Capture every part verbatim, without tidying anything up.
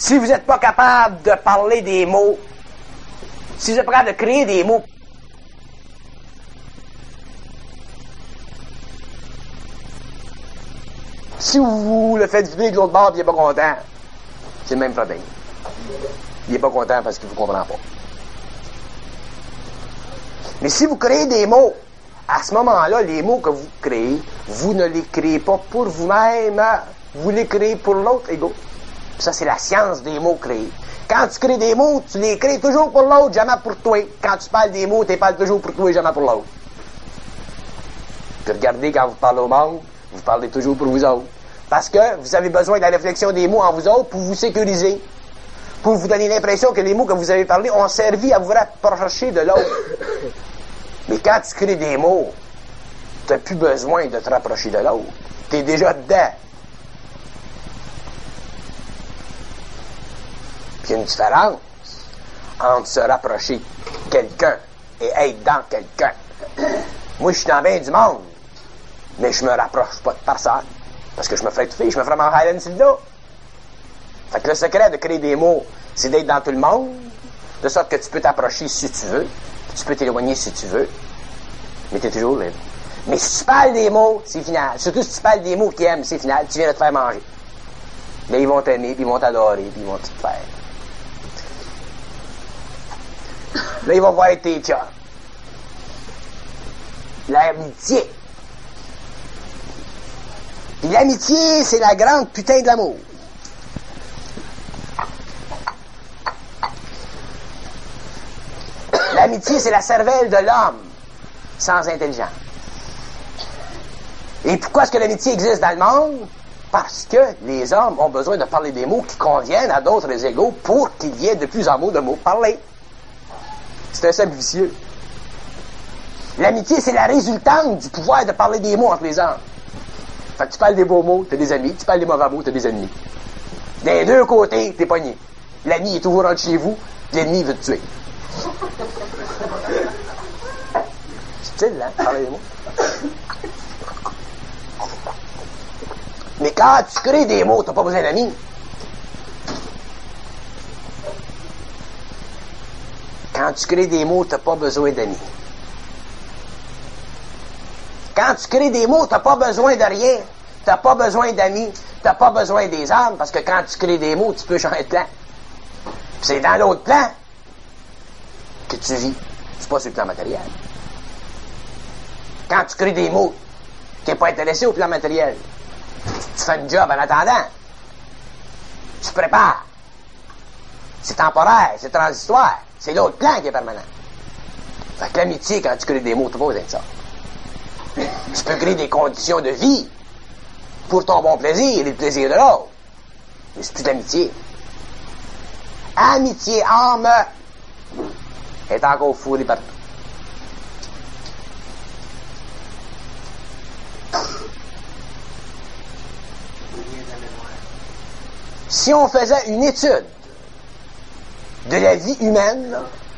Si vous n'êtes pas capable de parler des mots, si vous êtes pas capable de créer des mots, si vous le faites vibrer de l'autre bord et il n'est pas content, c'est le même problème. Il n'est pas content parce qu'il ne vous comprend pas. Mais si vous créez des mots, à ce moment-là, les mots que vous créez, vous ne les créez pas pour vous-même, vous les créez pour l'autre, égaux. Ça, c'est la science des mots créés. Quand tu crées des mots, tu les crées toujours pour l'autre, jamais pour toi. Quand tu parles des mots, tu les parles toujours pour toi et jamais pour l'autre. Puis regardez, quand vous parlez au monde, vous parlez toujours pour vous autres. Parce que vous avez besoin de la réflexion des mots en vous autres pour vous sécuriser. Pour vous donner l'impression que les mots que vous avez parlé ont servi à vous rapprocher de l'autre. Mais quand tu crées des mots, tu n'as plus besoin de te rapprocher de l'autre. Tu es déjà dedans. Puis il y a une différence entre se rapprocher de quelqu'un et être dans quelqu'un. Moi, je suis dans bien du monde, mais je me rapproche pas de personne. Parce que je me ferais étouffer, je me ferais manger à la là. Fait que le secret de créer des mots, c'est d'être dans tout le monde, de sorte que tu peux t'approcher si tu veux, puis tu peux t'éloigner si tu veux, mais tu es toujours libre. Mais si tu parles des mots, c'est final. Surtout si tu parles des mots qu'ils aiment, c'est final, tu viens de te faire manger. Mais ils vont t'aimer, puis ils vont t'adorer, puis ils vont tout te faire. Là, ils vont voir tes chums. L'amitié. Puis l'amitié, c'est la grande putain de l'amour. L'amitié, c'est la cervelle de l'homme sans intelligence. Et pourquoi est-ce que l'amitié existe dans le monde? Parce que les hommes ont besoin de parler des mots qui conviennent à d'autres égaux pour qu'il y ait de plus en plus de mots parlés. C'est un cercle vicieux. L'amitié, c'est la résultante du pouvoir de parler des mots entre les hommes. Fait que tu parles des beaux mots, t'as des amis. Tu parles des mauvais mots, t'as des ennemis. Des deux côtés, t'es pogné. L'ami est toujours entre chez vous, l'ennemi veut te tuer. C'est utile, hein, parler des mots. Mais quand tu crées des mots, t'as pas besoin d'amis. Quand tu crées des mots, t'as pas besoin d'amis. Quand tu crées des mots, t'as pas besoin de rien. T'as pas besoin d'amis. T'as pas besoin des âmes, parce que quand tu crées des mots, tu peux changer de plan. Puis c'est dans l'autre plan que tu vis. C'est pas sur le plan matériel. Quand tu crées des mots, t'es pas intéressé au plan matériel. Tu fais une job en attendant. Tu prépares. C'est temporaire, c'est transitoire. C'est l'autre plan qui est permanent. Fait que l'amitié, quand tu crées des mots, t'as pas besoin de ça. Tu peux créer des conditions de vie pour ton bon plaisir et le plaisir de l'autre. Mais c'est plus de l'amitié. Amitié, âme, est encore fourrée partout. Si on faisait une étude de la vie humaine,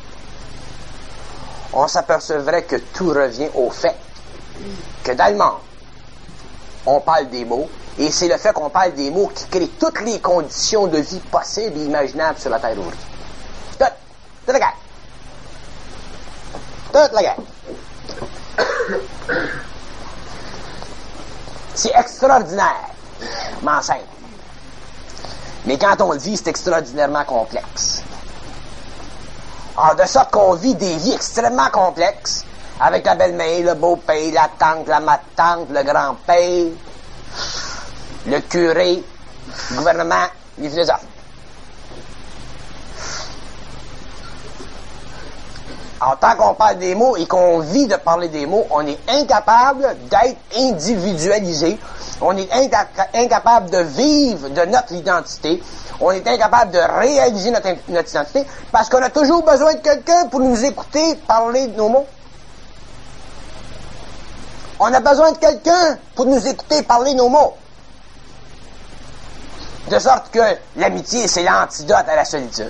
on s'apercevrait que tout revient au fait que dans le monde, on parle des mots, et c'est le fait qu'on parle des mots qui crée toutes les conditions de vie possibles et imaginables sur la Terre aujourd'hui. Toute, toute la gang. Toute la gang. C'est extraordinairement simple. Mais quand on le vit, c'est extraordinairement complexe. Alors, de sorte qu'on vit des vies extrêmement complexes, avec la belle-mère, le beau-père, la tante, la ma-tante, le grand-père, le curé, le gouvernement, les philosophes. Alors, tant qu'on parle des mots et qu'on vit de parler des mots, on est incapable d'être individualisé. On est inca- incapable de vivre de notre identité. On est incapable de réaliser notre, notre identité parce qu'on a toujours besoin de quelqu'un pour nous écouter parler de nos mots. On a besoin de quelqu'un pour nous écouter parler nos mots. De sorte que l'amitié, c'est l'antidote à la solitude.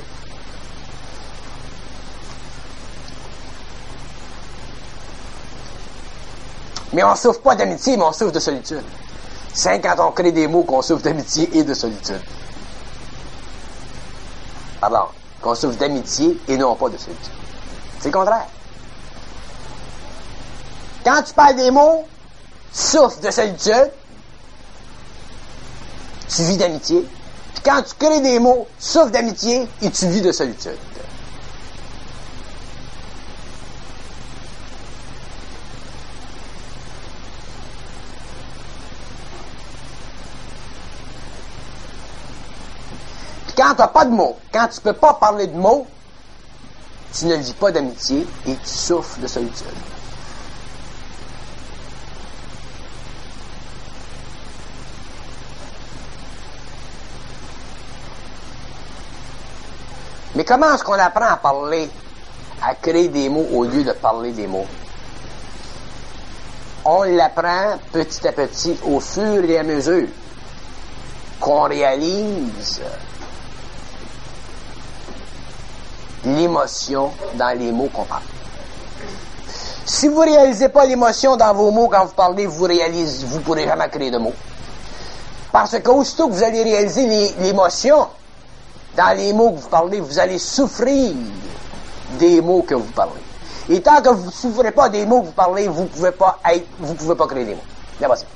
Mais on souffre pas d'amitié, mais on souffre de solitude. C'est quand on crée des mots qu'on souffre d'amitié et de solitude. Pardon, qu'on souffre d'amitié et non pas de solitude. C'est le contraire. Quand tu parles des mots, souffre de solitude, tu vis d'amitié. Puis quand tu crées des mots, souffre d'amitié et tu vis de solitude. Puis quand tu n'as pas de mots, quand tu ne peux pas parler de mots, tu ne vis pas d'amitié et tu souffres de solitude. Mais comment est-ce qu'on apprend à parler, à créer des mots au lieu de parler des mots? On l'apprend petit à petit au fur et à mesure qu'on réalise l'émotion dans les mots qu'on parle. Si vous ne réalisez pas l'émotion dans vos mots quand vous parlez, vous réalisez, vous ne pourrez jamais créer de mots. Parce qu'aussitôt que vous allez réaliser l'émotion dans les mots que vous parlez, vous allez souffrir des mots que vous parlez. Et tant que vous ne souffrez pas des mots que vous parlez, vous ne pouvez pas être, vous pouvez pas créer des mots. C'est impossible.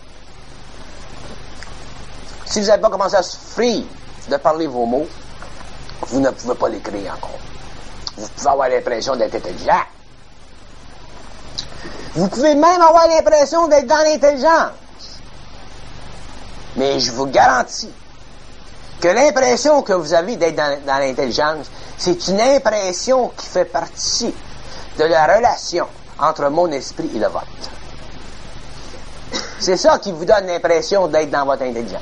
Si vous n'avez pas commencé à souffrir de parler vos mots, vous ne pouvez pas les créer encore. Vous pouvez avoir l'impression d'être intelligent. Vous pouvez même avoir l'impression d'être dans l'intelligence. Mais je vous garantis que l'impression que vous avez d'être dans, dans l'intelligence, c'est une impression qui fait partie de la relation entre mon esprit et le vôtre. C'est ça qui vous donne l'impression d'être dans votre intelligence.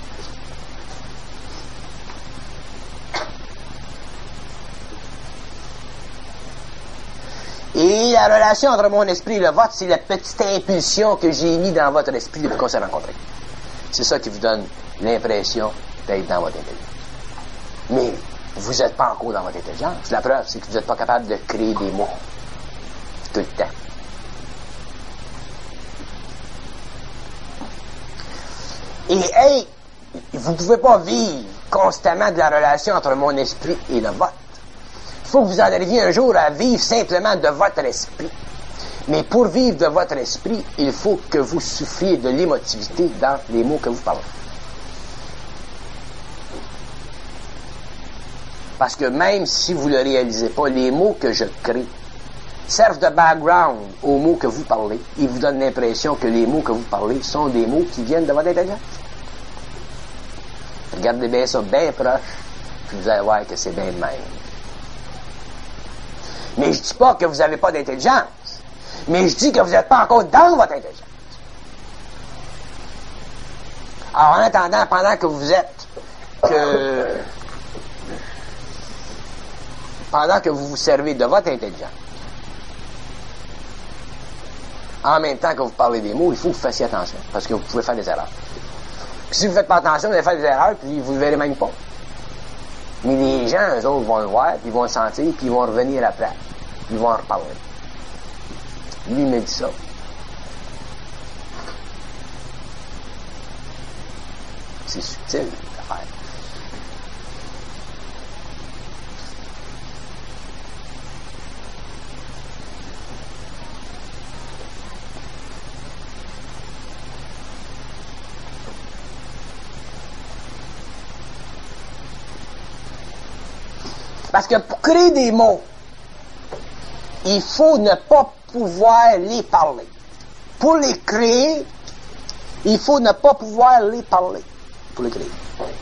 Et la relation entre mon esprit et le vôtre, c'est la petite impulsion que j'ai mise dans votre esprit depuis qu'on s'est rencontrés. C'est ça qui vous donne l'impression d'être dans votre intelligence. Mais vous n'êtes pas encore dans votre intelligence. La preuve, c'est que vous n'êtes pas capable de créer des mots tout le temps. Et hey, vous ne pouvez pas vivre constamment de la relation entre mon esprit et le vôtre. Il faut que vous en arriviez un jour à vivre simplement de votre esprit. Mais pour vivre de votre esprit, il faut que vous souffriez de l'émotivité dans les mots que vous parlez. Parce que même si vous ne le réalisez pas, les mots que je crée servent de background aux mots que vous parlez. Ils vous donnent l'impression que les mots que vous parlez sont des mots qui viennent de votre intelligence. Regardez bien ça bien proche, puis vous allez voir que c'est bien le même. Mais je ne dis pas que vous n'avez pas d'intelligence, mais je dis que vous n'êtes pas encore dans votre intelligence. Alors en attendant, pendant que vous êtes que pendant que vous vous servez de votre intelligence, en même temps que vous parlez des mots, il faut que vous fassiez attention, parce que vous pouvez faire des erreurs. Puis si vous ne faites pas attention, vous allez faire des erreurs, puis vous ne le verrez même pas. Mais les gens, eux autres, vont le voir, puis ils vont le sentir, puis ils vont revenir après. Ils vont en reparler. Lui, il me dit ça. C'est subtil, l'affaire. Parce que pour créer des mots, il faut ne pas pouvoir les parler. Pour les créer, il faut ne pas pouvoir les parler. Pour les créer.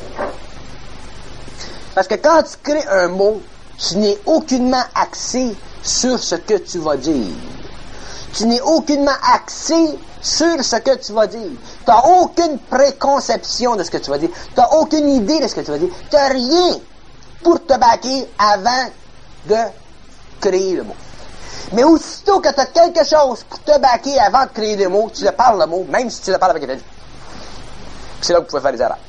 Parce que quand tu crées un mot, tu n'es aucunement axé sur ce que tu vas dire. Tu n'es aucunement axé sur ce que tu vas dire. Tu n'as aucune préconception de ce que tu vas dire. Tu n'as aucune idée de ce que tu vas dire. Tu n'as rien pour te baquer avant de créer le mot. Mais aussitôt que tu as quelque chose pour te baquer avant de créer le mot, tu le parles le mot, même si tu le parles avec intelligence. C'est là que vous pouvez faire des erreurs.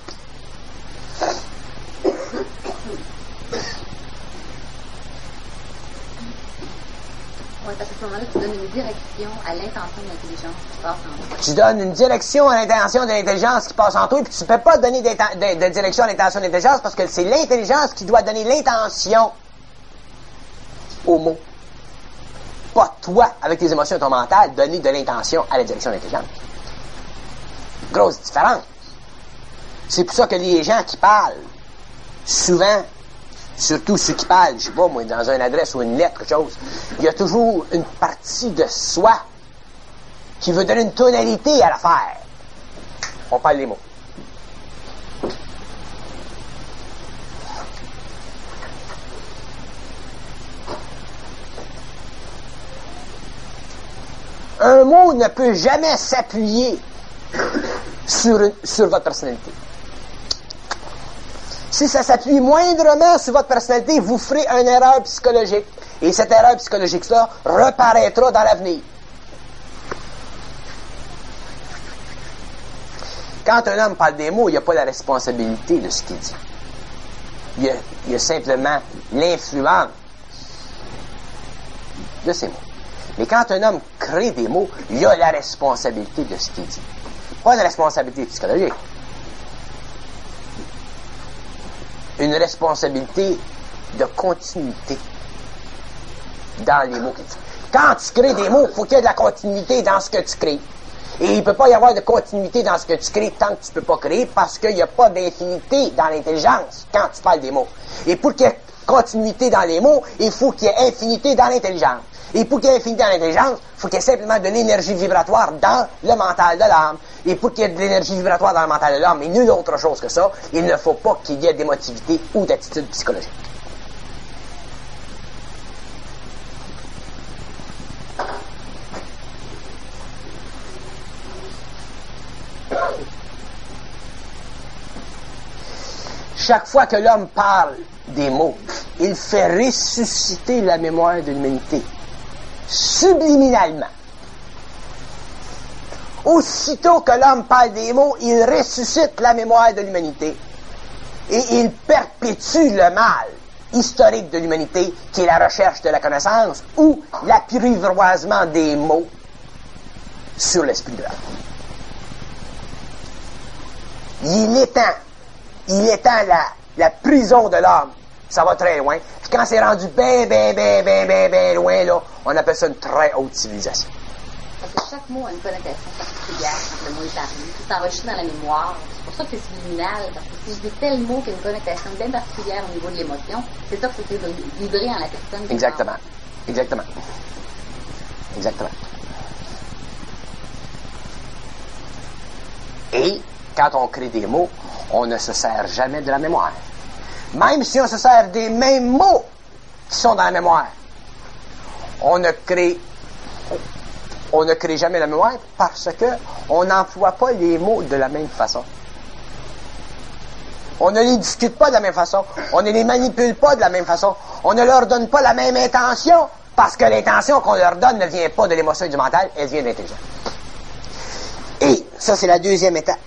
Oui, parce qu'à ce moment-là, tu donnes une direction à l'intention de l'intelligence qui passe en toi. Tu donnes une direction à l'intention de l'intelligence qui passe en toi, puis tu ne peux pas donner de, de direction à l'intention de l'intelligence parce que c'est l'intelligence qui doit donner l'intention aux mots. Pas toi, avec tes émotions et ton mental, donner de l'intention à la direction de l'intelligence. Grosse différence. C'est pour ça que les gens qui parlent, souvent, surtout ceux qui parlent, je sais pas, moi, dans une adresse ou une lettre, quelque chose, il y a toujours une partie de soi qui veut donner une tonalité à l'affaire. On parle les mots. Un mot ne peut jamais s'appuyer sur, sur votre personnalité. Si ça s'appuie moindrement sur votre personnalité, vous ferez une erreur psychologique. Et cette erreur psychologique-là reparaîtra dans l'avenir. Quand un homme parle des mots, il n'y a pas la responsabilité de ce qu'il dit. Il y a, il y a simplement l'influence de ces mots. Mais quand un homme crée des mots, il y a la responsabilité de ce qu'il dit. Pas une responsabilité psychologique. Une responsabilité de continuité dans les mots que tu dis. Quand tu crées des mots, il faut qu'il y ait de la continuité dans ce que tu crées. Et il ne peut pas y avoir de continuité dans ce que tu crées tant que tu ne peux pas créer parce qu'il n'y a pas d'infinité dans l'intelligence quand tu parles des mots. Et pour qu'il y ait continuité dans les mots, il faut qu'il y ait infinité dans l'intelligence. Et pour qu'il y ait infinité dans l'intelligence, il faut qu'il y ait simplement de l'énergie vibratoire dans le mental de l'âme. Et pour qu'il y ait de l'énergie vibratoire dans le mental de l'âme, et nulle autre chose que ça, il ne faut pas qu'il y ait d'émotivité ou d'attitude psychologique. Chaque fois que l'homme parle des mots, il fait ressusciter la mémoire de l'humanité, subliminalement. Aussitôt que l'homme parle des mots, il ressuscite la mémoire de l'humanité et il perpétue le mal historique de l'humanité, qui est la recherche de la connaissance ou l'apprivoisement des mots sur l'esprit de l'homme. Il étend, il étend la, la prison de l'homme. Ça va très loin. Puis quand c'est rendu bien, bien, bien, bien, bien, bien loin, là, on appelle ça une très haute civilisation. Parce que chaque mot a une connotation particulière quand le mot est parlé. C'est enregistré dans la mémoire. C'est pour ça que c'est subliminal. Parce que si je dis tel mot qui a une connotation bien particulière au niveau de l'émotion, c'est ça que c'est vibrer en la personne. Exactement. Exactement. Exactement. Et quand on crée des mots, on ne se sert jamais de la mémoire. Même si on se sert des mêmes mots qui sont dans la mémoire, on ne crée, on ne crée jamais la mémoire parce que on n'emploie pas les mots de la même façon. On ne les discute pas de la même façon. On ne les manipule pas de la même façon. On ne leur donne pas la même intention parce que l'intention qu'on leur donne ne vient pas de l'émotion et du mental, elle vient de l'intelligence. Et ça, c'est la deuxième étape.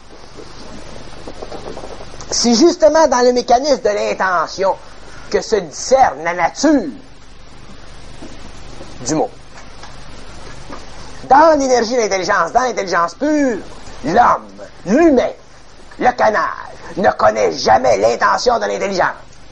C'est justement dans le mécanisme de l'intention que se discerne la nature du mot. Dans l'énergie de l'intelligence, dans l'intelligence pure, l'homme, l'humain, le canal, ne connaît jamais l'intention de l'intelligence.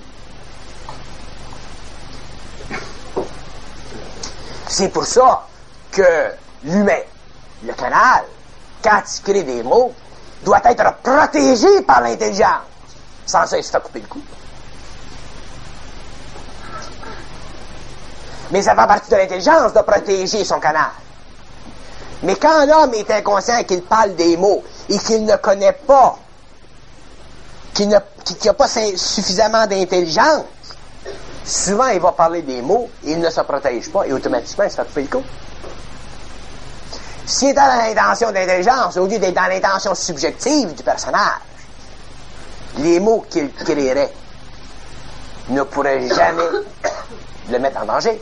C'est pour ça que l'humain, le canal, quand il crée des mots, doit être protégé par l'intelligence. Sans ça, il se fait couper le cou. Mais ça fait partie de l'intelligence de protéger son canal. Mais quand l'homme est inconscient qu'il parle des mots et qu'il ne connaît pas, qu'il n'a qu'il pas suffisamment d'intelligence, souvent il va parler des mots, il ne se protège pas et automatiquement il se fait couper le cou. S'il est dans l'intention d'intelligence, au lieu d'être dans l'intention subjective du personnage, les mots qu'il créerait ne pourraient jamais le mettre en danger.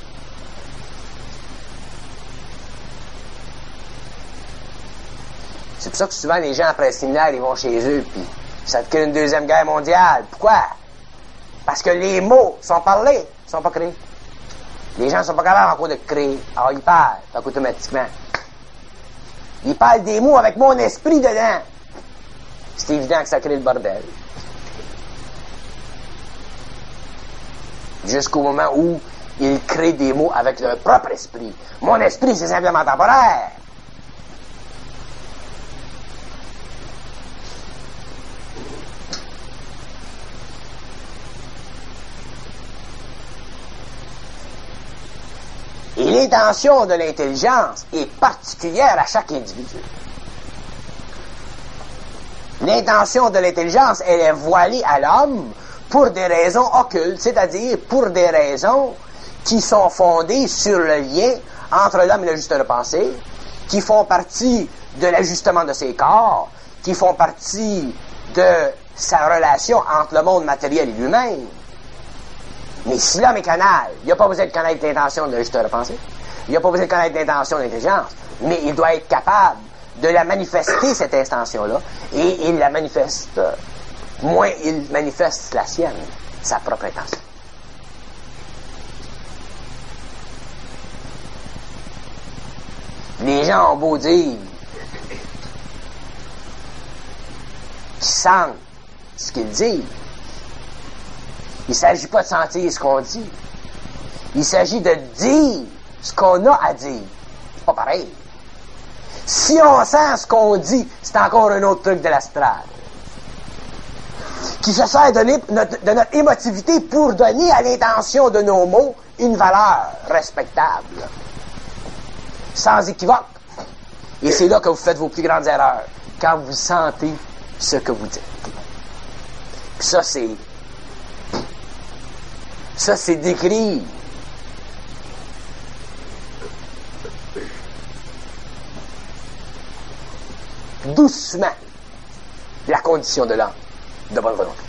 C'est pour ça que souvent les gens après le séminaire, ils vont chez eux, puis ça te crée une deuxième guerre mondiale. Pourquoi? Parce que les mots sont parlés, ils sont pas créés. Les gens ne sont pas capables encore de créer. Alors ils parlent, donc automatiquement. Ils parlent des mots avec mon esprit dedans. C'est évident que ça crée le bordel. Jusqu'au moment où ils créent des mots avec leur propre esprit. Mon esprit, c'est simplement temporaire. Et l'intention de l'intelligence est particulière à chaque individu. L'intention de l'intelligence, elle est voilée à l'homme pour des raisons occultes, c'est-à-dire pour des raisons qui sont fondées sur le lien entre l'homme et le juste de pensée, qui font partie de l'ajustement de ses corps, qui font partie de sa relation entre le monde matériel et lui-même. Mais si l'homme est canal, il n'a pas besoin de connaître l'intention de juste de pensée, il n'a pas besoin de connaître l'intention de l'intelligence, mais il doit être capable de la manifester, cette intention-là, et il la manifeste, moins il manifeste la sienne, sa propre intention. Les gens ont beau dire qu'ils sentent ce qu'ils disent. Il ne s'agit pas de sentir ce qu'on dit. Il s'agit de dire ce qu'on a à dire. C'est pas pareil. Si on sent ce qu'on dit, c'est encore un autre truc de l'astral. Qui se sert de, notre, de notre émotivité pour donner à l'intention de nos mots une valeur respectable. Sans équivoque. Et c'est là que vous faites vos plus grandes erreurs. Quand vous sentez ce que vous dites. Puis ça, c'est... Ça, c'est décrire doucement la condition de l'homme de bonne volonté.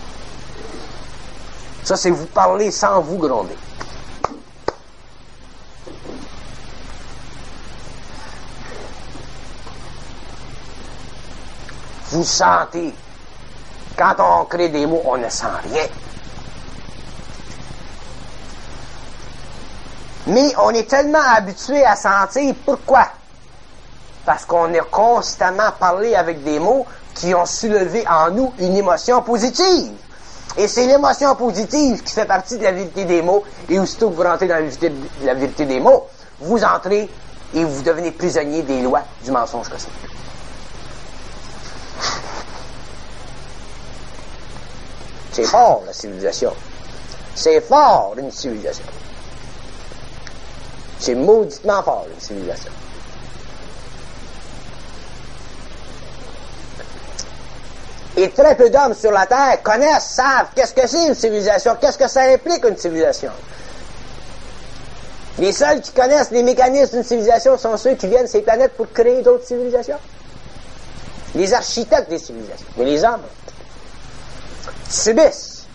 Ça, c'est vous parler sans vous gronder. Vous sentez. Quand on crée des mots, on ne sent rien. Mais on est tellement habitué à sentir. Pourquoi? Parce qu'on a constamment parlé avec des mots qui ont soulevé en nous une émotion positive. Et c'est l'émotion positive qui fait partie de la vérité des mots. Et aussitôt que vous rentrez dans la vérité, la vérité des mots, vous entrez et vous devenez prisonnier des lois du mensonge que c'est. C'est fort, la civilisation. C'est fort, une civilisation. C'est mauditement fort, une civilisation. Et très peu d'hommes sur la Terre connaissent, savent qu'est-ce que c'est une civilisation, qu'est-ce que ça implique une civilisation. Les seuls qui connaissent les mécanismes d'une civilisation sont ceux qui viennent sur ces planètes pour créer d'autres civilisations. Les architectes des civilisations. Mais les hommes subissent,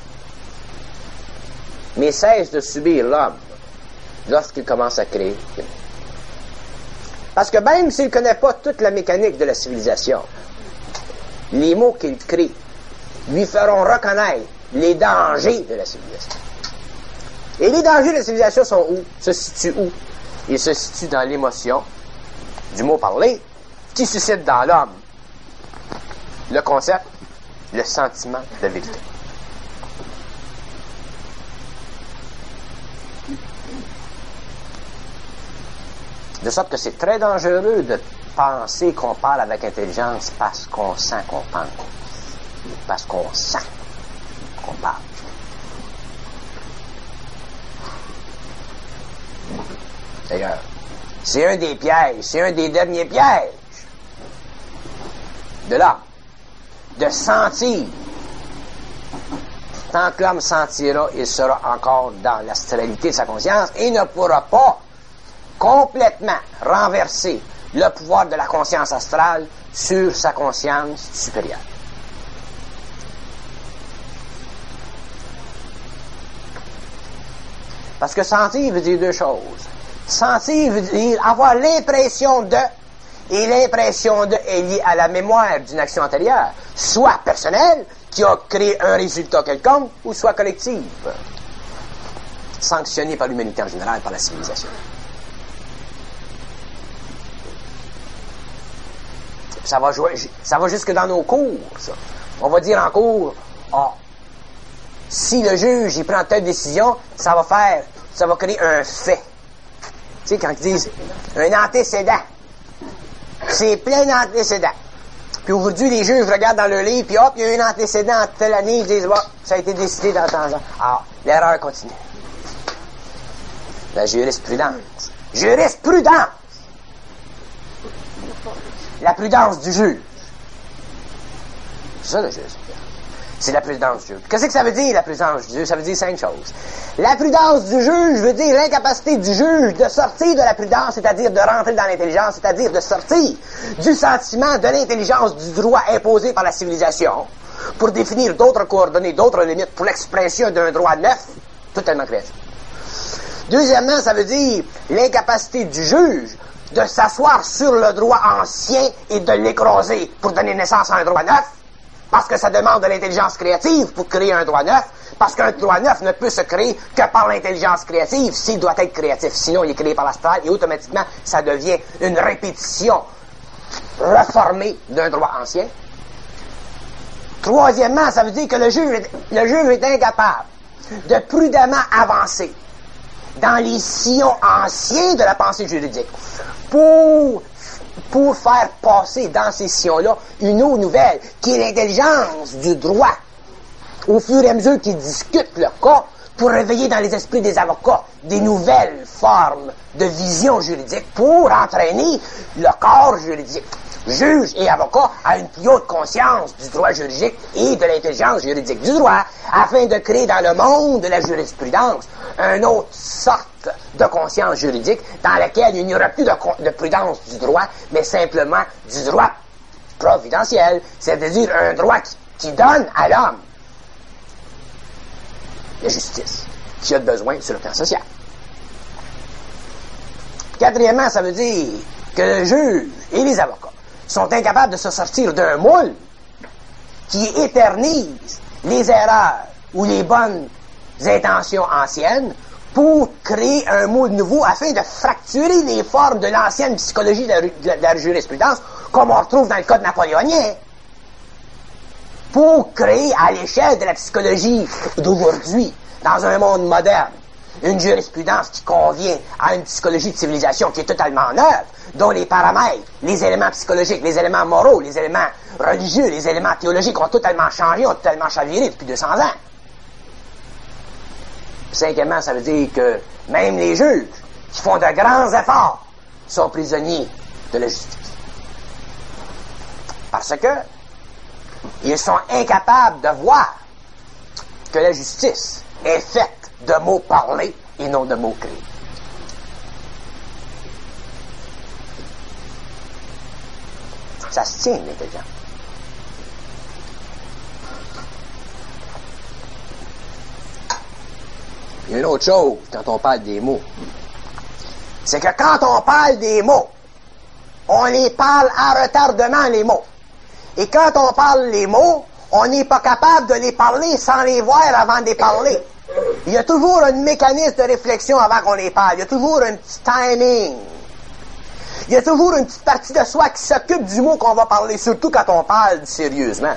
mais cessent de subir l'homme lorsqu'il commence à créer. Parce que même s'il ne connaît pas toute la mécanique de la civilisation, les mots qu'il crée lui feront reconnaître les dangers de la civilisation. Et les dangers de la civilisation sont où? Se situent où? Ils se situent dans l'émotion du mot parlé qui suscite dans l'homme le concept, le sentiment de vérité. De sorte que c'est très dangereux de penser qu'on parle avec intelligence parce qu'on sent qu'on pense. Parce qu'on sent qu'on parle. D'ailleurs, c'est un des pièges, c'est un des derniers pièges de l'homme. De sentir. Tant que l'homme sentira, il sera encore dans l'astralité de sa conscience et ne pourra pas complètement renverser le pouvoir de la conscience astrale sur sa conscience supérieure. Parce que sentir veut dire deux choses. Sentir veut dire avoir l'impression de, et l'impression de est liée à la mémoire d'une action antérieure, soit personnelle, qui a créé un résultat quelconque, ou soit collective, sanctionnée par l'humanité en général, par la civilisation. Ça va jouer, ça va jusque dans nos cours, ça. On va dire en cours, ah, si le juge, il prend telle décision, ça va faire ça va créer un fait. Tu sais, quand ils disent un antécédent. C'est plein d'antécédents. Puis aujourd'hui, les juges regardent dans le livre, puis hop, il y a eu un antécédent en telle année, ils disent, bon, ça a été décidé dans tant temps. Ah, l'erreur continue. La jurisprudence. Jurisprudence! La prudence du juge. C'est ça, le jurisprudence. C'est la prudence du juge. Qu'est-ce que ça veut dire, la prudence du juge? Ça veut dire cinq choses. La prudence du juge veut dire l'incapacité du juge de sortir de la prudence, c'est-à-dire de rentrer dans l'intelligence, c'est-à-dire de sortir du sentiment de l'intelligence du droit imposé par la civilisation pour définir d'autres coordonnées, d'autres limites pour l'expression d'un droit neuf, totalement créatif. Deuxièmement, ça veut dire l'incapacité du juge de s'asseoir sur le droit ancien et de l'écraser pour donner naissance à un droit neuf, parce que ça demande de l'intelligence créative pour créer un droit neuf, parce qu'un droit neuf ne peut se créer que par l'intelligence créative s'il doit être créatif. Sinon, il est créé par l'astral et automatiquement, ça devient une répétition reformée d'un droit ancien. Troisièmement, ça veut dire que le juge est, le juge est incapable de prudemment avancer dans les sillons anciens de la pensée juridique pour pour faire passer dans ces sillons-là une eau nouvelle, qui est l'intelligence du droit, au fur et à mesure qu'ils discutent le cas, pour réveiller dans les esprits des avocats des nouvelles formes de vision juridique, pour entraîner le corps juridique, juge et avocat, à une plus haute conscience du droit juridique et de l'intelligence juridique du droit, afin de créer dans le monde de la jurisprudence une autre sorte de conscience juridique dans laquelle il n'y aura plus de, de prudence du droit, mais simplement du droit providentiel, c'est-à-dire un droit qui, qui donne à l'homme la justice qui a besoin sur le plan social. Quatrièmement, ça veut dire que le juge et les avocats sont incapables de se sortir d'un moule qui éternise les erreurs ou les bonnes intentions anciennes pour créer un moule nouveau afin de fracturer les formes de l'ancienne psychologie de la, de la, de la jurisprudence, comme on retrouve dans le code napoléonien, pour créer à l'échelle de la psychologie d'aujourd'hui, dans un monde moderne, une jurisprudence qui convient à une psychologie de civilisation qui est totalement neuve, dont les paramètres, les éléments psychologiques, les éléments moraux, les éléments religieux, les éléments théologiques ont totalement changé, ont totalement chaviré depuis deux cents ans. Cinquièmement, ça veut dire que même les juges qui font de grands efforts sont prisonniers de la justice. Parce que ils sont incapables de voir que la justice est faite de mots parlés et non de mots créés. Ça se tient, l'intelligence. Il y a une autre chose quand on parle des mots. C'est que quand on parle des mots, on les parle à retardement, les mots. Et quand on parle les mots, on n'est pas capable de les parler sans les voir avant de les parler. Il y a toujours un mécanisme de réflexion avant qu'on les parle. Il y a toujours un petit timing. Il y a toujours une petite partie de soi qui s'occupe du mot qu'on va parler, surtout quand on parle sérieusement.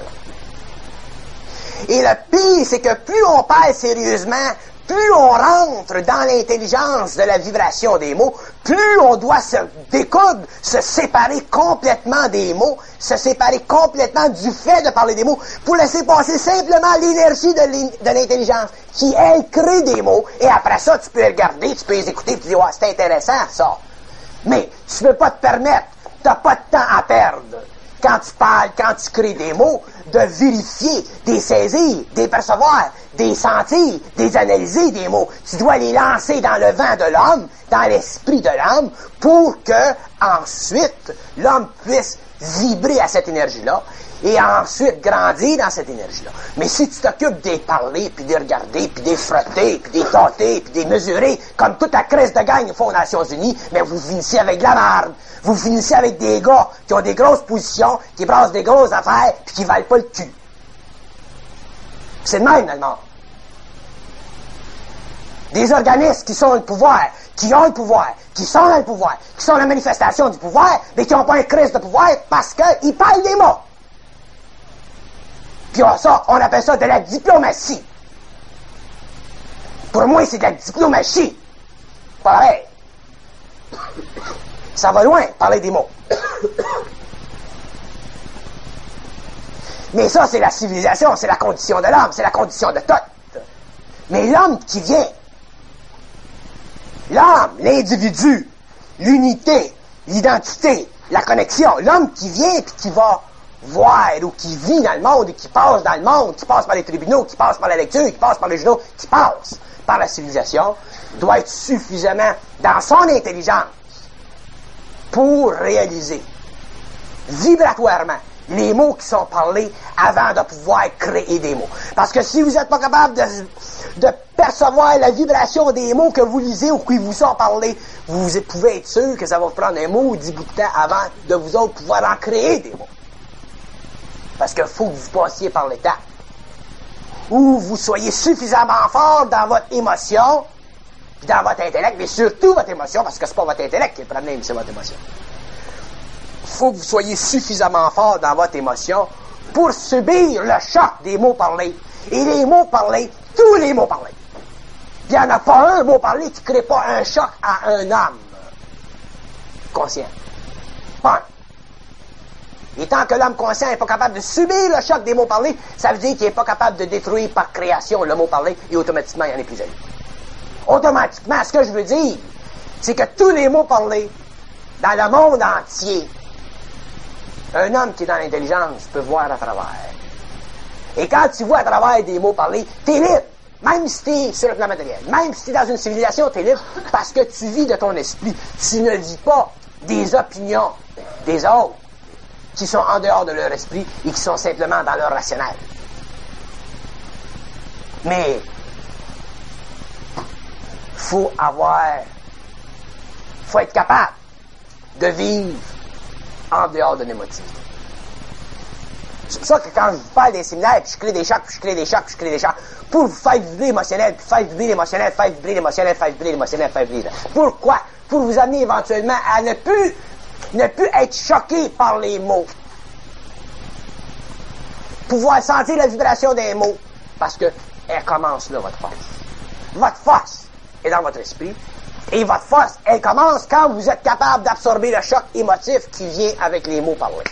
Et le pire, c'est que plus on parle sérieusement, plus on rentre dans l'intelligence de la vibration des mots, plus on doit se découdre, se séparer complètement des mots, se séparer complètement du fait de parler des mots, pour laisser passer simplement l'énergie de l'intelligence qui, elle, crée des mots, et après ça, tu peux les regarder, tu peux les écouter, et tu dis, ouais, c'est intéressant, ça. Mais tu ne peux pas te permettre, tu n'as pas de temps à perdre, quand tu parles, quand tu crées des mots, de vérifier, des saisir, des percevoir, des sentir, des analyser des mots. Tu dois les lancer dans le vent de l'homme, dans l'esprit de l'homme, pour que, ensuite, l'homme puisse vibrer à cette énergie-là, et ensuite grandir dans cette énergie-là. Mais si tu t'occupes de les parler, puis de les regarder, puis de les frotter, puis de les tâter, puis de les mesurer, comme toute la crèche de gang font aux Nations Unies, mais vous finissez avec de la merde. Vous finissez avec des gars qui ont des grosses positions, qui brassent des grosses affaires, puis qui valent pas le cul. C'est le même dans le monde. Des organismes qui sont le pouvoir, qui ont le pouvoir, qui sont dans le pouvoir, qui sont la manifestation du pouvoir, mais qui n'ont pas un crise de pouvoir parce qu'ils parlent des mots. Puis ça, on appelle ça de la diplomatie. Pour moi, c'est de la diplomatie. Pas pareil. Ça va loin, parler des mots. Mais ça, c'est la civilisation, c'est la condition de l'homme, c'est la condition de tout. Mais l'homme qui vient, l'homme, l'individu, l'unité, l'identité, la connexion, l'homme qui vient et qui va voir ou qui vit dans le monde et qui passe dans le monde, qui passe par les tribunaux, qui passe par la lecture, qui passe par les journaux, qui passe par la civilisation, doit être suffisamment dans son intelligence pour réaliser vibratoirement les mots qui sont parlés avant de pouvoir créer des mots. Parce que si vous n'êtes pas capable de, de percevoir la vibration des mots que vous lisez ou qui vous sont parlés, vous pouvez être sûr que ça va vous prendre un mot ou dix bouts de temps avant de vous autres pouvoir en créer des mots. Parce qu'il faut que vous passiez par l'étape où vous soyez suffisamment fort dans votre émotion, dans votre intellect, mais surtout votre émotion, parce que c'est pas votre intellect qui est le problème, c'est votre émotion. Il faut que vous soyez suffisamment fort dans votre émotion pour subir le choc des mots parlés. Et les mots parlés, tous les mots parlés. Il n'y en a pas un mot parlé qui ne crée pas un choc à un homme conscient. Pas un. Et tant que l'homme conscient n'est pas capable de subir le choc des mots parlés, ça veut dire qu'il n'est pas capable de détruire par création le mot parlé et automatiquement, il y en est plus à lui. Automatiquement, ce que je veux dire, c'est que tous les mots parlés dans le monde entier, un homme qui est dans l'intelligence peut voir à travers. Et quand tu vois à travers des mots parlés, t'es libre. Même si t'es sur le plan matériel. Même si t'es dans une civilisation, t'es libre parce que tu vis de ton esprit. Tu ne vis pas des opinions des autres qui sont en dehors de leur esprit et qui sont simplement dans leur rationnel. Mais faut avoir, faut être capable de vivre en dehors de l'émotivité. C'est pour ça que quand je vous parle des séminaires, puis je crée des chocs, puis je crée des chocs, puis je crée des chocs, pour vous faire vibrer l'émotionnel, puis faire vibrer l'émotionnel, faire vibrer l'émotionnel, faire vibrer l'émotionnel, faire vibrer. Pourquoi? Pour vous amener éventuellement à ne plus, ne plus être choqué par les mots. Pouvoir sentir la vibration des mots, parce que elle commence là, votre force. Votre force est dans votre esprit, et votre force, elle commence quand vous êtes capable d'absorber le choc émotif qui vient avec les mots parlés.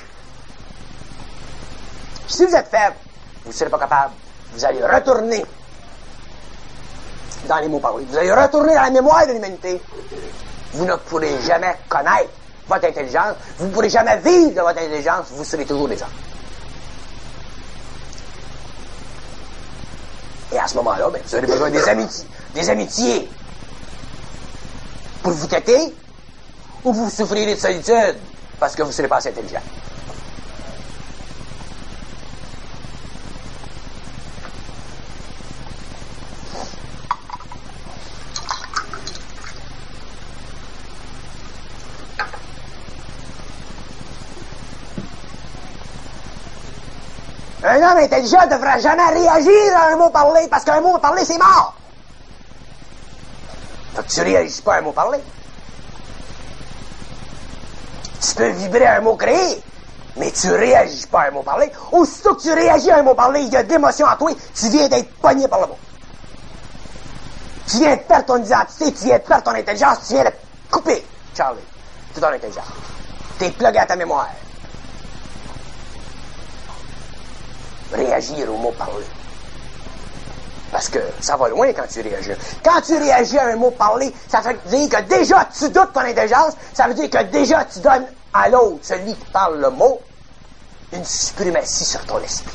Si vous êtes faible, vous ne serez pas capable, vous allez retourner dans les mots parlés. Vous allez retourner dans la mémoire de l'humanité. Vous ne pourrez jamais connaître votre intelligence. Vous ne pourrez jamais vivre de votre intelligence. Vous serez toujours des hommes. Et à ce moment-là, ben, vous aurez besoin des amitiés, des amitiés pour vous têter, ou vous souffrirez de solitude parce que vous ne serez pas assez intelligent. Un homme intelligent ne devra jamais réagir à un mot parlé, parce qu'un mot parlé, c'est mort. Fait que tu réagis pas à un mot parlé. Tu peux vibrer à un mot créé, mais tu réagis pas à un mot parlé. Aussitôt que tu réagis à un mot parlé, il y a d'émotion en toi, tu viens d'être pogné par le mot. Tu viens de perdre ton identité, tu viens de perdre ton intelligence, tu viens de couper, Charlie, toute ton intelligence. T'es plugué à ta mémoire. Réagir au mot parlé. Parce que ça va loin quand tu réagis. Quand tu réagis à un mot parlé, ça veut dire que déjà tu doutes ton intelligence, ça veut dire que déjà tu donnes à l'autre, celui qui parle le mot, une suprématie sur ton esprit.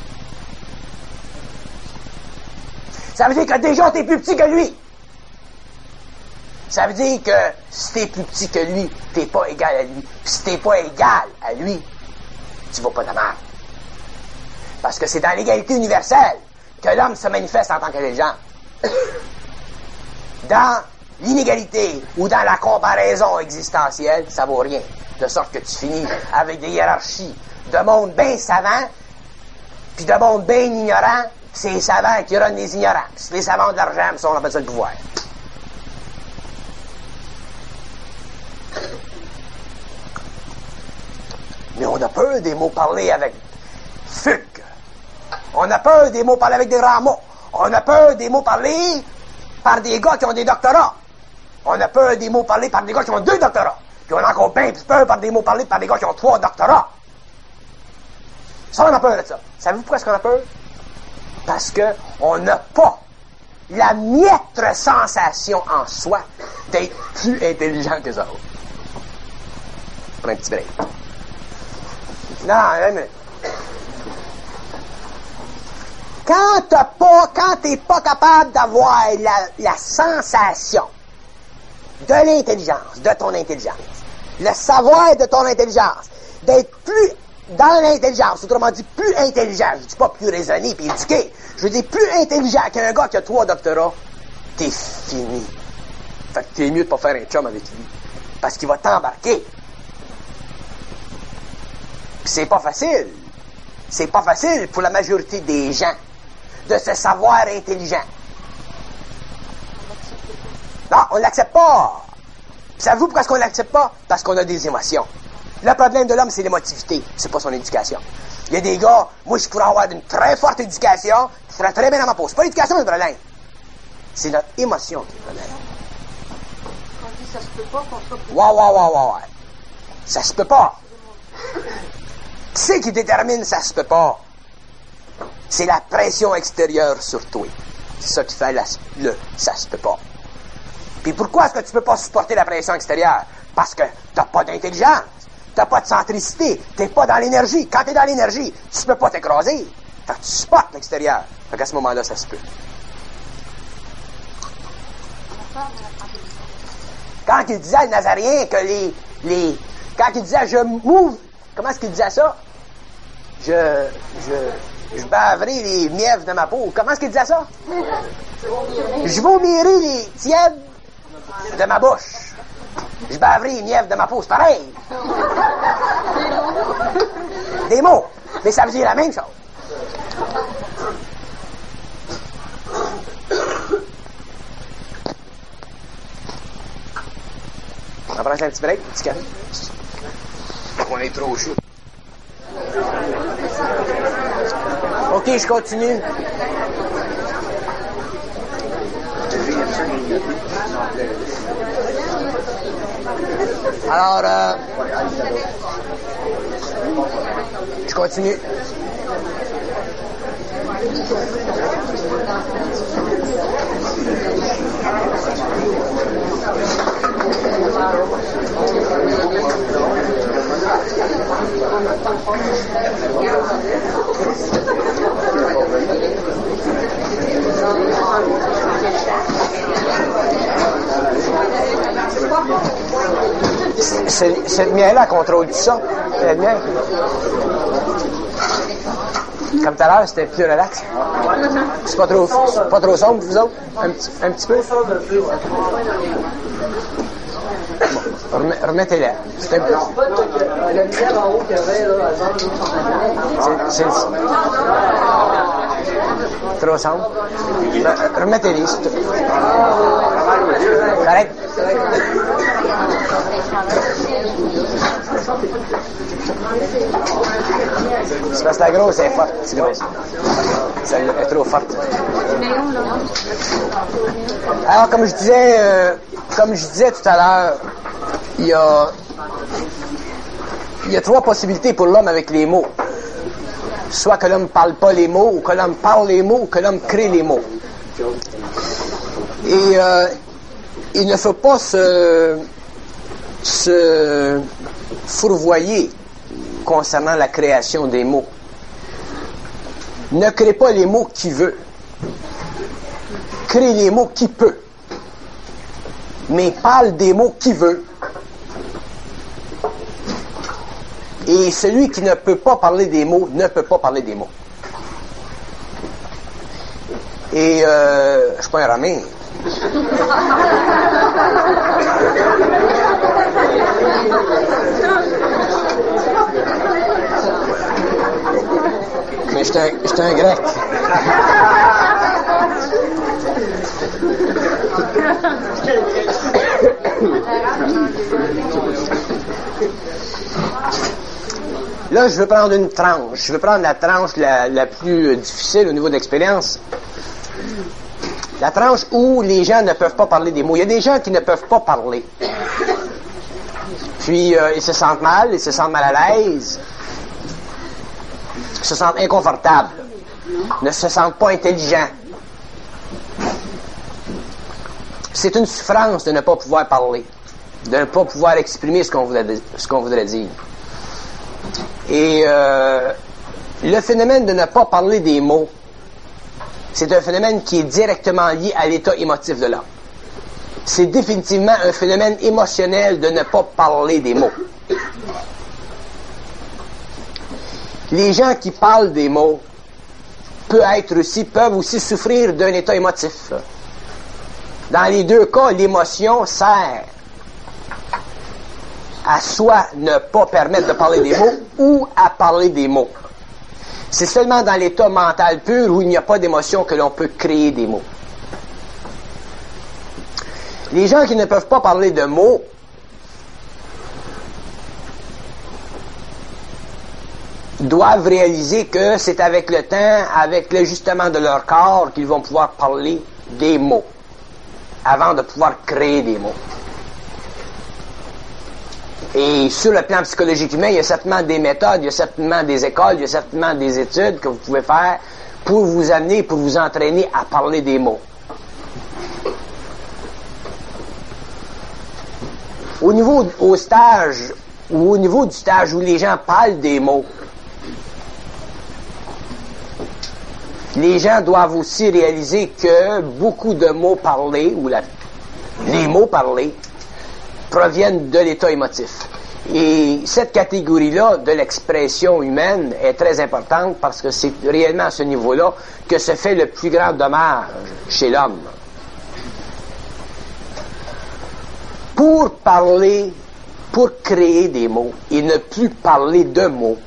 Ça veut dire que déjà t'es plus petit que lui. Ça veut dire que si t'es plus petit que lui, t'es pas égal à lui. Puis si t'es pas égal à lui, tu vas pas de mal. Parce que c'est dans l'égalité universelle que l'homme se manifeste en tant qu'intelligent. Dans l'inégalité ou dans la comparaison existentielle, ça vaut rien. De sorte que tu finis avec des hiérarchies de monde bien savant, puis de monde bien ignorant. C'est les savants qui rendent les ignorants. Puis c'est les savants de l'argent, mais ça, on appelle ça le pouvoir. Mais on a peur des mots parlés avec fugue. On a peur des mots parlés avec des grands mots. On a peur des mots parlés par des gars qui ont des doctorats. On a peur des mots parlés par des gars qui ont deux doctorats. Puis on a encore bien plus peur par des mots parlés par des gars qui ont trois doctorats. Ça, on a peur de ça. Savez-vous pourquoi est-ce qu'on a peur? Parce que on n'a pas la miètre sensation en soi d'être plus intelligent que les autres. Prends un petit break. Non, une minute. Quand t'as pas, quand t'es pas capable d'avoir la, la sensation de l'intelligence, de ton intelligence, le savoir de ton intelligence, d'être plus dans l'intelligence, autrement dit plus intelligent, je dis pas plus raisonné puis éduqué, je veux dire plus intelligent qu'un gars qui a trois doctorats, t'es fini. Fait que t'es mieux de pas faire un chum avec lui, parce qu'il va t'embarquer. Puis c'est pas facile. C'est pas facile pour la majorité des gens de se savoir intelligent. Non, on l'accepte pas. Puis savez-vous pourquoi est-ce qu'on l'accepte pas? Parce qu'on a des émotions. Le problème de l'homme, c'est l'émotivité. C'est pas son éducation. Il y a des gars, moi, je pourrais avoir une très forte éducation, je ferais très bien dans ma peau. C'est pas l'éducation le problème. C'est notre émotion qui est le problème. On dit ça se peut pas qu'on soit plus... Ouais, ouais, ouais, ouais, ouais. Ça se peut pas. Qui c'est qui détermine ça se peut pas? C'est la pression extérieure sur toi. C'est ça qui fait la, le ça se peut pas. Puis pourquoi est-ce que tu peux pas supporter la pression extérieure? Parce que t'as pas d'intelligence, t'as pas de centricité, t'es pas dans l'énergie. Quand t'es dans l'énergie, tu peux pas t'écraser. Fait que tu supportes l'extérieur. Fait qu'à ce moment-là, ça se peut. Quand il disait le Nazaréen que les... les quand il disait je m'ouvre... Comment est-ce qu'il disait ça? Je... je... je baverai les mièvres de ma peau. Comment est-ce qu'il disait ça? Je vomirai les tièdes de ma bouche. Je baverai les mièvres de ma peau. C'est pareil. Des mots. Mais ça veut dire la même chose. On va prendre un petit break, petit café. On est trop chaud. OK, je continue. Alors, euh, je continue. C'est, c'est le mien là contrôle tout ça. C'est le mien. Comme tout à l'heure, c'était plus relax. C'est pas trop, c'est pas trop sombre, vous autres? Un petit, un petit peu? Bon, remettez-les. C'est un peu. C'est, c'est trop sombre. Ben, remettez-les. Arrête. C'est parce que la grosse est forte, c'est grosse. Ça est trop forte. Alors, comme je disais, euh, comme je disais tout à l'heure, il y a, il y a trois possibilités pour l'homme avec les mots. Soit que l'homme parle pas les mots, ou que l'homme parle les mots, ou que l'homme crée les mots. Et euh, il ne faut pas se, se fourvoyer concernant la création des mots. Ne crée pas les mots qui veut. Crée les mots qui peut. Mais parle des mots qui veut. Et celui qui ne peut pas parler des mots ne peut pas parler des mots. Et euh, je suis pas un ramin. Mais j'étais un, j'étais un grec. Là, je veux prendre une tranche. Je veux prendre la tranche la, la plus difficile au niveau de l'expérience. La La tranche où les gens ne peuvent pas parler des mots. Il y a des gens qui ne peuvent pas parler. Puis, euh, ils se sentent mal, ils se sentent mal à l'aise, ils se sentent inconfortables, ne se sentent pas intelligents. C'est une souffrance de ne pas pouvoir parler, de ne pas pouvoir exprimer ce qu'on voudrait, ce qu'on voudrait dire. Et euh, le phénomène de ne pas parler des mots, c'est un phénomène qui est directement lié à l'état émotif de l'homme. C'est définitivement un phénomène émotionnel de ne pas parler des mots. Les gens qui parlent des mots peuvent être aussi, peuvent aussi souffrir d'un état émotif. Dans les deux cas, l'émotion sert à soit ne pas permettre de parler des mots ou à parler des mots. C'est seulement dans l'état mental pur où il n'y a pas d'émotion que l'on peut créer des mots. Les gens qui ne peuvent pas parler de mots doivent réaliser que c'est avec le temps, avec l'ajustement de leur corps, qu'ils vont pouvoir parler des mots, avant de pouvoir créer des mots. Et sur le plan psychologique humain, il y a certainement des méthodes, il y a certainement des écoles, il y a certainement des études que vous pouvez faire pour vous amener, pour vous entraîner à parler des mots. Au niveau au stage, ou au niveau du stage où les gens parlent des mots, les gens doivent aussi réaliser que beaucoup de mots parlés, ou la, les mots parlés, proviennent de l'état émotif. Et cette catégorie-là de l'expression humaine est très importante parce que c'est réellement à ce niveau-là que se fait le plus grand dommage chez l'homme. Pour parler, pour créer des mots et ne plus parler de mots,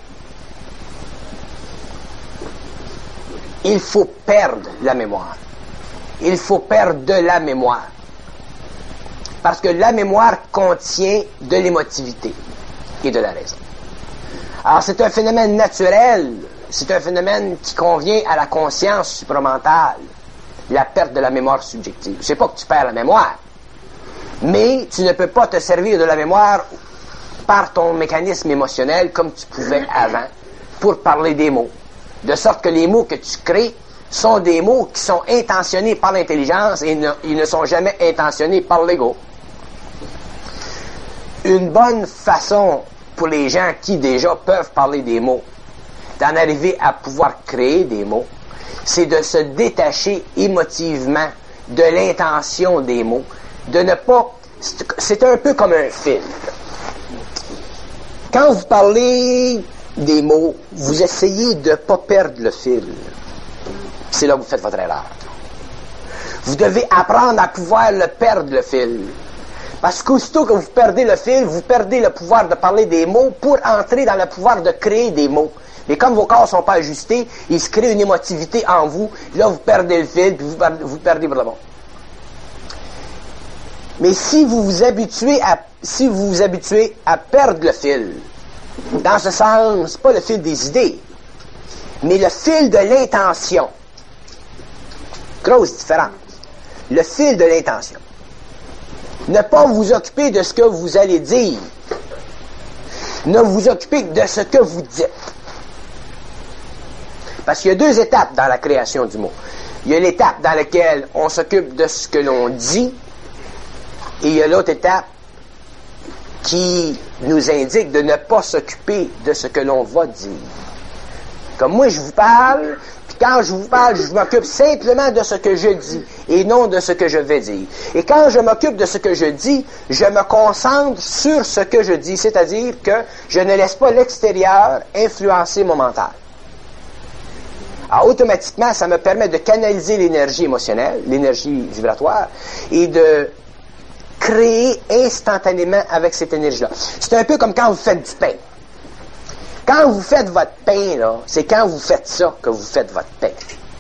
il faut perdre la mémoire. Il faut perdre de la mémoire. Parce que la mémoire contient de l'émotivité et de la raison. Alors c'est un phénomène naturel, c'est un phénomène qui convient à la conscience supramentale, la perte de la mémoire subjective. C'est pas que tu perds la mémoire, mais tu ne peux pas te servir de la mémoire par ton mécanisme émotionnel comme tu pouvais avant pour parler des mots. De sorte que les mots que tu crées sont des mots qui sont intentionnés par l'intelligence et ne, ils ne sont jamais intentionnés par l'ego. Une bonne façon pour les gens qui déjà peuvent parler des mots, d'en arriver à pouvoir créer des mots, c'est de se détacher émotivement de l'intention des mots, de ne pas... C'est un peu comme un fil. Quand vous parlez des mots, vous essayez de ne pas perdre le fil. C'est là que vous faites votre erreur. Vous devez apprendre à pouvoir le perdre, le fil. Parce qu'aussitôt que vous perdez le fil, vous perdez le pouvoir de parler des mots pour entrer dans le pouvoir de créer des mots. Mais comme vos corps ne sont pas ajustés, il se crée une émotivité en vous. Là, vous perdez le fil, puis vous perdez, vous perdez pour le bon. Mais si vous vous habituez à, si vous vous habituez à perdre le fil, dans ce sens, pas le fil des idées, mais le fil de l'intention. Grosse différence. Le fil de l'intention. Ne pas vous occuper de ce que vous allez dire. Ne vous occuper de ce que vous dites. Parce qu'il y a deux étapes dans la création du mot. Il y a l'étape dans laquelle on s'occupe de ce que l'on dit, et il y a l'autre étape qui nous indique de ne pas s'occuper de ce que l'on va dire. Comme moi, je vous parle, puis quand je vous parle, je m'occupe simplement de ce que je dis, et non de ce que je vais dire. Et quand je m'occupe de ce que je dis, je me concentre sur ce que je dis, c'est-à-dire que je ne laisse pas l'extérieur influencer mon mental. Alors, automatiquement, ça me permet de canaliser l'énergie émotionnelle, l'énergie vibratoire, et de créer instantanément avec cette énergie-là. C'est un peu comme quand vous faites du pain. Quand vous faites votre pain, là, c'est quand vous faites ça que vous faites votre pain.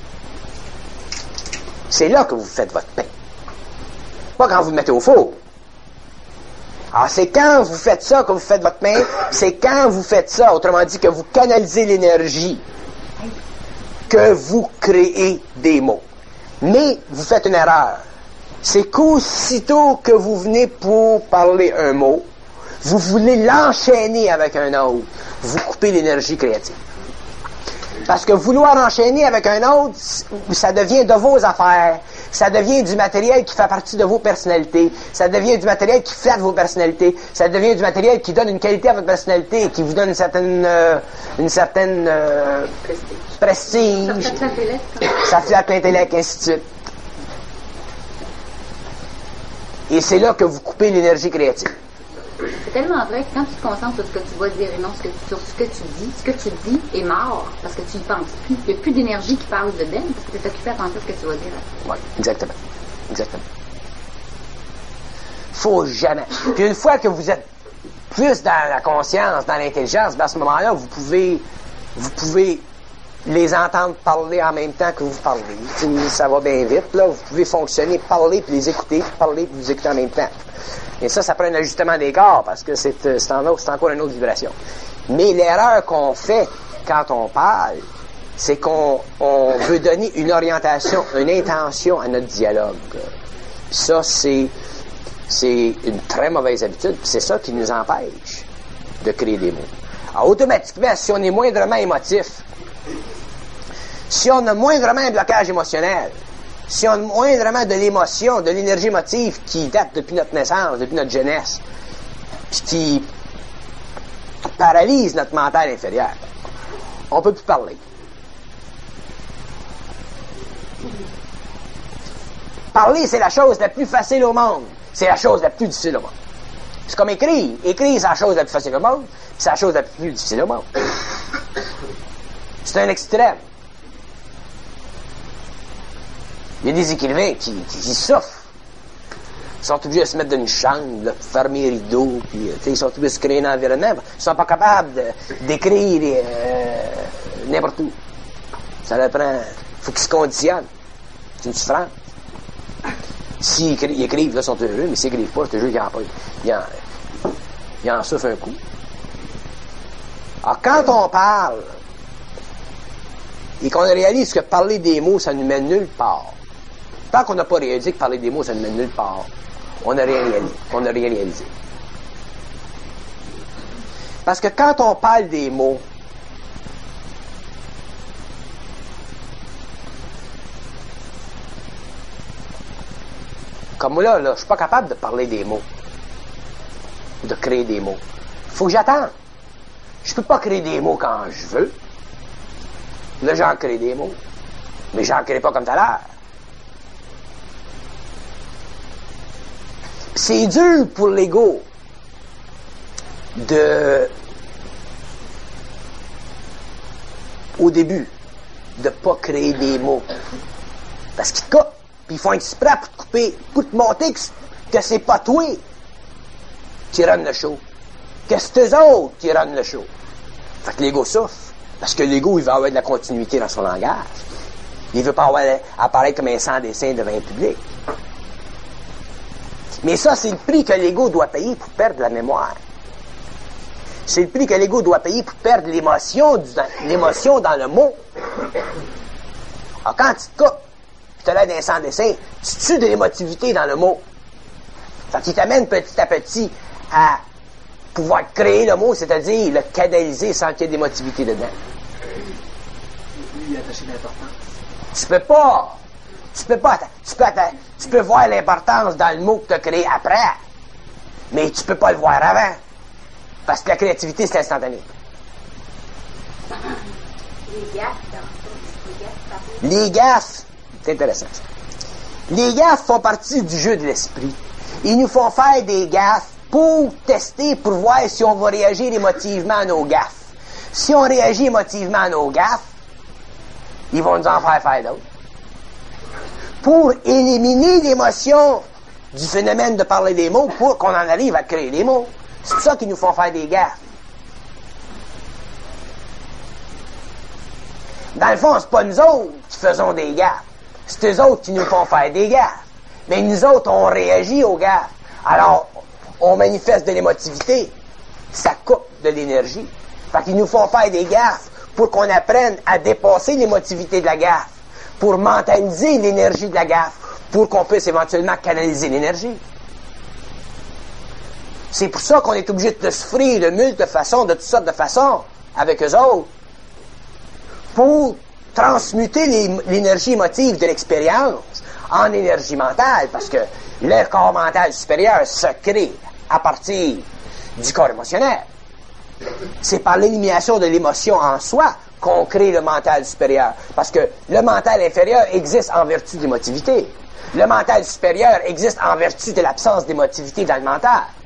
C'est là que vous faites votre pain. Pas quand vous le mettez au four. Alors, c'est quand vous faites ça que vous faites votre pain, c'est quand vous faites ça, autrement dit, que vous canalisez l'énergie, que vous créez des mots. Mais vous faites une erreur. C'est qu'aussitôt que vous venez pour parler un mot, vous voulez l'enchaîner avec un autre. Vous coupez l'énergie créative. Parce que vouloir enchaîner avec un autre, ça devient de vos affaires. Ça devient du matériel qui fait partie de vos personnalités. Ça devient du matériel qui flatte vos personnalités. Ça devient du matériel qui donne une qualité à votre personnalité et qui vous donne une certaine, euh, une certaine euh, prestige. prestige. Ça flatte l'intellect. Ça flatte l'intellect, ainsi de suite. Et c'est là que vous coupez l'énergie créative. C'est tellement vrai que quand tu te concentres sur ce que tu vas dire et non ce que, sur ce que tu dis, ce que tu dis est mort parce que tu y penses plus. Il n'y a plus d'énergie qui parle dedans parce que tu es occupé à penser à ce que tu vas dire. Oui, exactement. Exactement. Faut jamais. Puis une fois que vous êtes plus dans la conscience, dans l'intelligence, ben à ce moment-là, vous pouvez, vous pouvez les entendre parler en même temps que vous parlez. Ça va bien vite, là. Vous pouvez fonctionner, parler, puis les écouter, puis parler, puis vous écouter en même temps. Et ça, ça prend un ajustement des corps, parce que c'est, c'est, en, c'est encore une autre vibration. Mais l'erreur qu'on fait quand on parle, c'est qu'on on veut donner une orientation, une intention à notre dialogue. Ça, c'est, c'est une très mauvaise habitude, puis c'est ça qui nous empêche de créer des mots. Alors, automatiquement, si on est moindrement émotif, si on a moindrement un blocage émotionnel, si on a moindrement de l'émotion, de l'énergie émotive qui date depuis notre naissance, depuis notre jeunesse, puis qui paralyse notre mental inférieur, on ne peut plus parler. Parler, c'est la chose la plus facile au monde. C'est la chose la plus difficile au monde. C'est comme écrire. Écrire, c'est la chose la plus facile au monde. C'est la chose la plus difficile au monde. C'est un extrême. Il y a des écrivains qui, qui, qui souffrent. Ils sont obligés de se mettre dans une chambre, là, fermer les rideaux, puis ils sont obligés de se créer un environnement. Ils sont pas capables de, d'écrire euh, n'importe où. Ça leur prend... Il faut qu'ils se conditionnent. C'est une souffrance. S'ils écri- ils écrivent, là, ils sont heureux, mais s'ils n'écrivent pas, je te jure qu'ils en, ils en, ils en souffrent un coup. Alors, quand on parle, et qu'on réalise que parler des mots, ça ne nous mène nulle part, tant qu'on n'a pas réalisé que parler des mots, ça ne mène nulle part, on n'a rien réalisé. On n'a rien réalisé. Parce que quand on parle des mots, comme moi, là, là je suis pas capable de parler des mots, de créer des mots. Il faut que j'attende. Je peux pas créer des mots quand je veux. Là, j'en crée des mots. Mais j'en crée pas comme tout à l'heure. C'est dur pour l'ego de, au début, de pas créer des mots. Parce qu'ils te coupent, puis ils font exprès pour te couper, pour te montrer que, que c'est pas toi qui run le show. Que c'est eux autres qui run le show. Fait que l'ego souffre. Parce que l'ego, il veut avoir de la continuité dans son langage. Il veut pas avoir, apparaître comme un sans-dessin devant un public. Mais ça, c'est le prix que l'ego doit payer pour perdre la mémoire. C'est le prix que l'ego doit payer pour perdre l'émotion, du, l'émotion dans le mot. Alors, quand tu te coupes, tu as l'air d'un sans-dessin, tu tues de l'émotivité dans le mot. Fait qu'il t'amène petit à petit à pouvoir créer le mot, c'est-à-dire le canaliser sans qu'il y ait d'émotivité dedans. Lui, il attache l'importance. Tu peux pas. Tu peux pas. Tu peux, tu peux voir l'importance dans le mot que tu as créé après, mais tu peux pas le voir avant. Parce que la créativité, c'est instantané. Les gaffes, les gaffes, les gaffes, c'est intéressant ça. Les gaffes font partie du jeu de l'esprit. Ils nous font faire des gaffes pour tester, pour voir si on va réagir émotivement à nos gaffes. Si on réagit émotivement à nos gaffes, ils vont nous en faire faire d'autres. Pour éliminer l'émotion du phénomène de parler des mots, pour qu'on en arrive à créer des mots. C'est pour ça qu'ils nous font faire des gaffes. Dans le fond, c'est pas nous autres qui faisons des gaffes. C'est eux autres qui nous font faire des gaffes. Mais nous autres, on réagit aux gaffes. Alors, on manifeste de l'émotivité. Ça coupe de l'énergie. Fait qu'ils nous font faire des gaffes pour qu'on apprenne à dépasser l'émotivité de la gaffe. pour mentaliser l'énergie de la gaffe, pour qu'on puisse éventuellement canaliser l'énergie. C'est pour ça qu'on est obligé de souffrir de multiples façons, de toutes sortes de façons, avec eux autres, pour transmuter l'énergie émotive de l'expérience en énergie mentale, parce que le corps mental supérieur se crée à partir du corps émotionnel. C'est par l'élimination de l'émotion en soi qu'on crée le mental supérieur, parce que le mental inférieur existe en vertu de l'émotivité. Le mental supérieur existe en vertu de l'absence d'émotivité dans le mental.